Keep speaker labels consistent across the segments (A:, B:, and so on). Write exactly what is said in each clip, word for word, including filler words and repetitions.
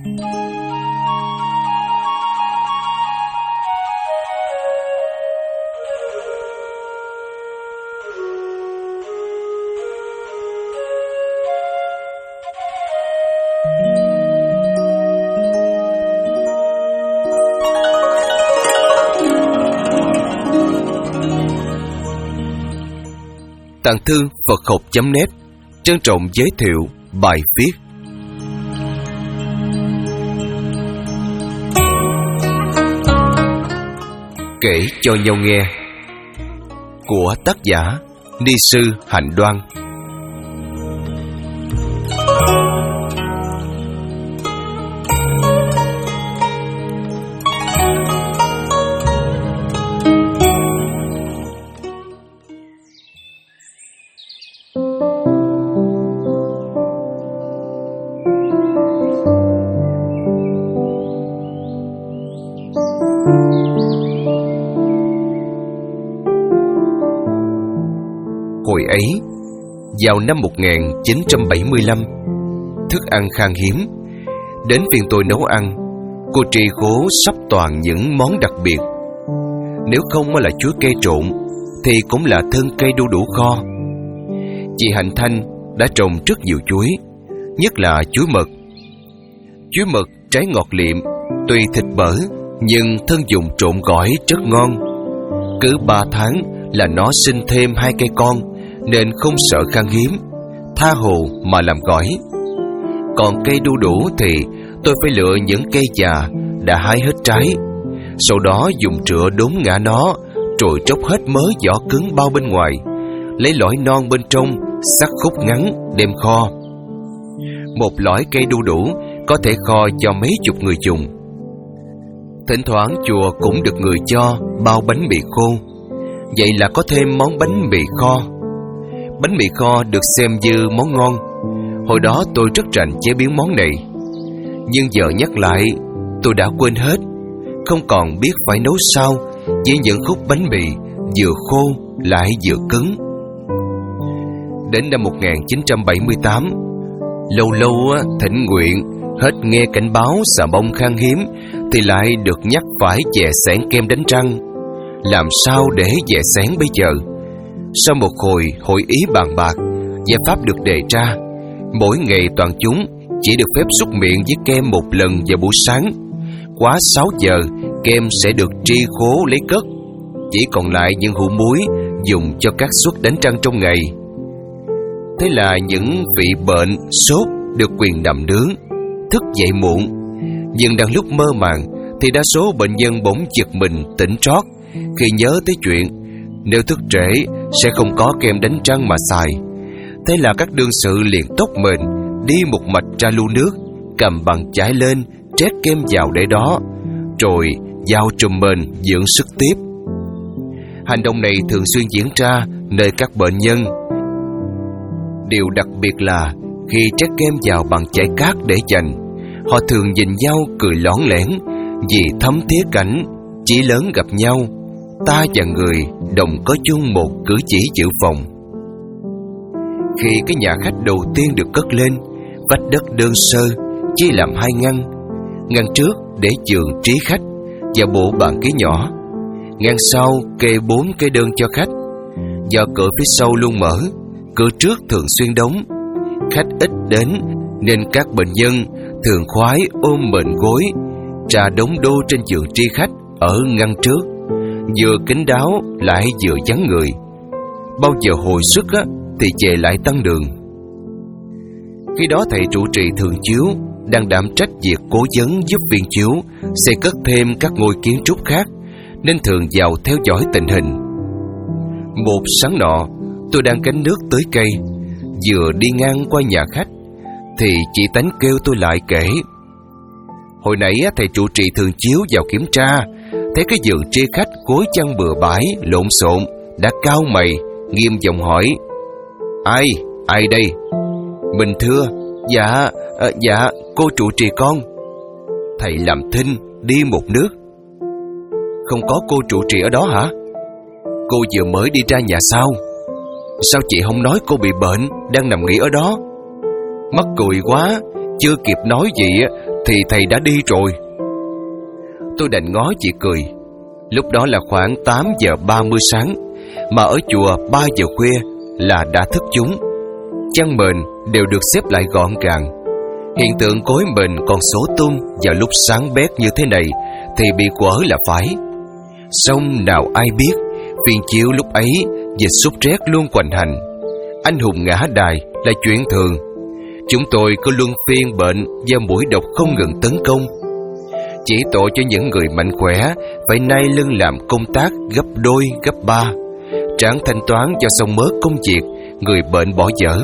A: Tạng thư Phật học chấm net trân trọng giới thiệu bài viết Kể cho nhau nghe của tác giả Ni sư Hạnh Đoan. Hồi ấy, vào năm một nghìn chín trăm bảy mươi lăm, thức ăn khan hiếm. Đến phiên tôi nấu ăn, cô Tri Khố sắp toàn những món đặc biệt. Nếu không là chuối cây trộn, thì cũng là thân cây đu đủ kho. Chị Hạnh Thanh đã trồng rất nhiều chuối, nhất là chuối mật. Chuối mật trái ngọt liệm, tuy thịt bở, nhưng thân dùng trộn gỏi rất ngon. Cứ ba tháng là nó sinh thêm hai cây con, nên không sợ khan hiếm, tha hồ mà làm gỏi. Còn cây đu đủ thì tôi phải lựa những cây già đã hái hết trái, sau đó dùng trựa đốn ngã nó, rồi tróc hết mớ vỏ cứng bao bên ngoài, lấy lõi non bên trong, sắc khúc ngắn đem kho. Một lõi cây đu đủ có thể kho cho mấy chục người dùng. Thỉnh thoảng chùa cũng được người cho bao bánh mì khô, vậy là có thêm món bánh mì kho. Bánh mì kho được xem như món ngon. Hồi đó tôi rất rành chế biến món này, nhưng giờ nhắc lại tôi đã quên hết, không còn biết phải nấu sao với những khúc bánh mì vừa khô lại vừa cứng. Đến năm một nghìn chín trăm bảy mươi tám, lâu lâu thỉnh nguyện, hết nghe cảnh báo xà bông khan hiếm thì lại được nhắc phải chè xẻn kem đánh răng. Làm sao để dè xén bây giờ? Sau một hồi hội ý bàn bạc, giải pháp được đề ra. Mỗi ngày toàn chúng chỉ được phép xúc miệng với kem một lần vào buổi sáng. Quá sáu giờ, kem sẽ được Tri Khố lấy cất, chỉ còn lại những hũ muối dùng cho các suất đánh răng trong ngày. Thế là những vị bệnh, sốt được quyền nằm nướng, thức dậy muộn. Nhưng đang lúc mơ màng thì đa số bệnh nhân bỗng giật mình tỉnh trót khi nhớ tới chuyện nếu thức trễ sẽ không có kem đánh răng mà xài. Thế là các đương sự liền tốc mền đi một mạch ra lu nước, cầm bằng chải lên, trét kem vào để đó, rồi giao trùm mền dưỡng sức tiếp. Hành động này thường xuyên diễn ra nơi các bệnh nhân. Điều đặc biệt là khi trét kem vào bằng chải cát để dành, họ thường nhìn nhau cười lón lẻn vì thấm thía cảnh chỉ lớn gặp nhau, ta và người đồng có chung một cử chỉ dự phòng. Khi cái nhà khách đầu tiên được cất lên, vách đất đơn sơ, chia làm hai ngăn. Ngăn trước để giường trí khách và bộ bàn ghế nhỏ. Ngăn sau kê bốn cái đơn cho khách. Do cửa phía sau luôn mở, cửa trước thường xuyên đóng. Khách ít đến nên các bệnh nhân thường khoái ôm mền gối trà đống đô trên giường tri khách ở ngăn trước, vừa kín đáo lại vừa vắng người. Bao giờ hồi sức á, thì về lại tăng đường. Khi đó thầy trụ trì thường chiếu đang đảm trách việc cố vấn giúp viên chiếu xây cất thêm các ngôi kiến trúc khác, nên thường vào theo dõi tình hình. Một sáng nọ, tôi đang gánh nước tới cây, vừa đi ngang qua nhà khách thì chị Tánh kêu tôi lại kể: hồi nãy thầy trụ trì thường chiếu vào kiểm tra, thấy cái giường tri khách gối chăn bừa bãi lộn xộn, đã cau mày nghiêm giọng hỏi: ai ai đây? Mình thưa: dạ à, dạ cô trụ trì con. Thầy làm thinh đi một nước: không có cô trụ trì ở đó hả? Cô vừa mới đi ra nhà sau. Sao chị không nói cô bị bệnh, đang nằm nghỉ ở đó? Mắc cười quá, chưa kịp nói gì thì thầy đã đi rồi. Tôi đành ngó chị cười. Lúc đó là khoảng tám giờ ba mươi sáng, mà ở chùa ba giờ khuya là đã thức chúng. Chăn mền đều được xếp lại gọn gàng. Hiện tượng cối mền còn số tung vào lúc sáng bét như thế này thì bị quở là phải. Song nào ai biết, phiên chiếu lúc ấy dịch sốt rét luôn hoành hành. Anh hùng ngã đài là chuyện thường. Chúng tôi có luân phiên bệnh do muỗi độc không ngừng tấn công. Chỉ tội cho những người mạnh khỏe phải nay lưng làm công tác gấp đôi gấp ba, chẳng thanh toán cho xong mớ công việc, người bệnh bỏ dở.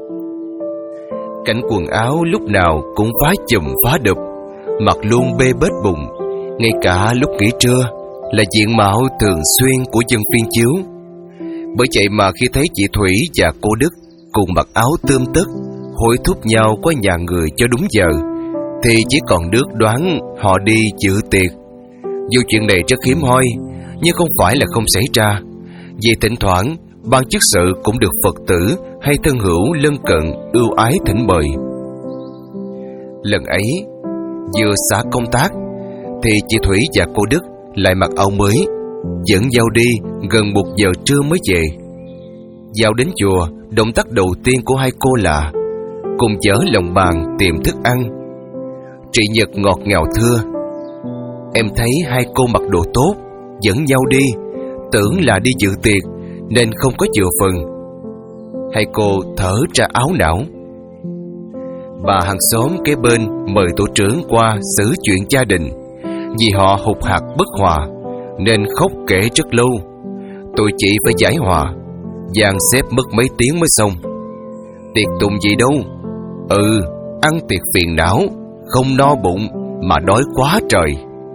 A: Cảnh quần áo lúc nào cũng phá chùm phá đụp, mặt luôn bê bết bụng. Ngay cả lúc nghỉ trưa là diện mạo thường xuyên của dân phiên chiếu. Bởi vậy mà khi thấy chị Thủy và cô Đức cùng mặc áo tươm tất, hối thúc nhau qua nhà người cho đúng giờ, thì chỉ còn nước đoán họ đi dự tiệc. Dù chuyện này rất hiếm hoi, nhưng không phải là không xảy ra, vì thỉnh thoảng ban chức sự cũng được Phật tử hay thân hữu lân cận ưu ái thỉnh mời. Lần ấy vừa xả công tác thì chị Thủy và cô Đức lại mặc áo mới, dẫn nhau đi gần một giờ trưa mới về. Vào đến chùa, động tác đầu tiên của hai cô là cùng chở lòng bàn tìm thức ăn. Chị Nhật ngọt ngào thưa: "Em thấy hai cô mặc đồ tốt, dẫn nhau đi, tưởng là đi dự tiệc nên không có chừa phần." Hai cô thở ra áo não. Bà hàng xóm kế bên mời tổ trưởng qua xử chuyện gia đình, vì họ hụt hạt bất hòa nên khóc kể rất lâu. Tụi chị phải giải hòa, dàn xếp mất mấy tiếng mới xong. Tiệc tùng gì đâu, ừ, ăn tiệc phiền não, không no bụng mà đói quá trời.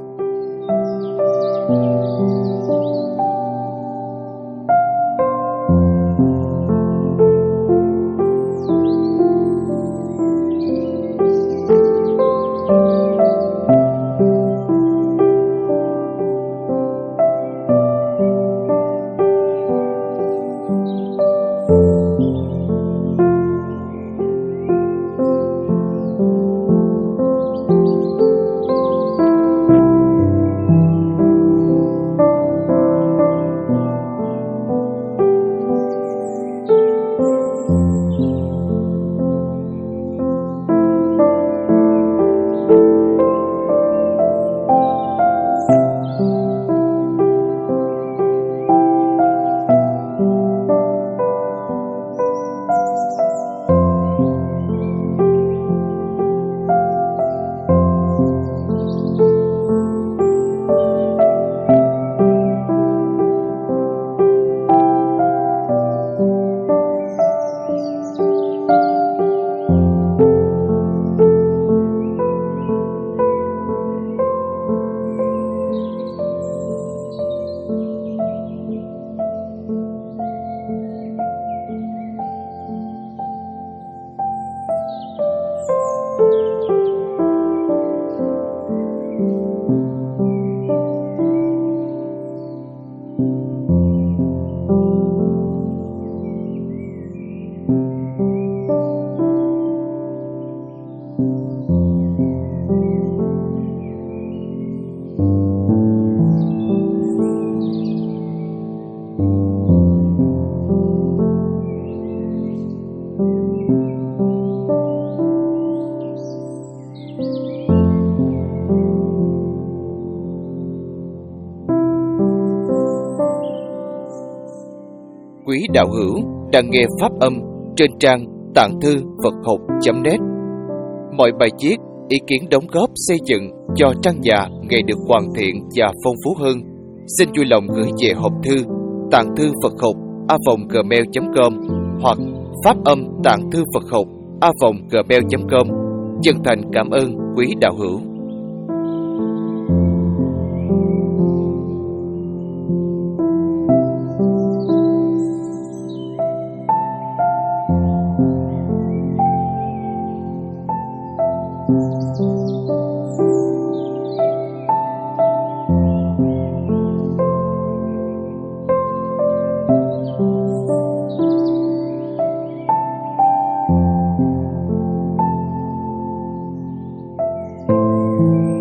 A: Quý đạo hữu đang nghe pháp âm trên trang tạng thư Phật học chấm net. Mọi bài viết, ý kiến đóng góp xây dựng cho trang nhà ngày được hoàn thiện và phong phú hơn, xin vui lòng gửi về hộp thư tạng thư Phật học a vòng gmail chấm com hoặc pháp âm tạng thư Phật học a vòng gmail chấm com. Chân thành cảm ơn quý đạo hữu. Thank you.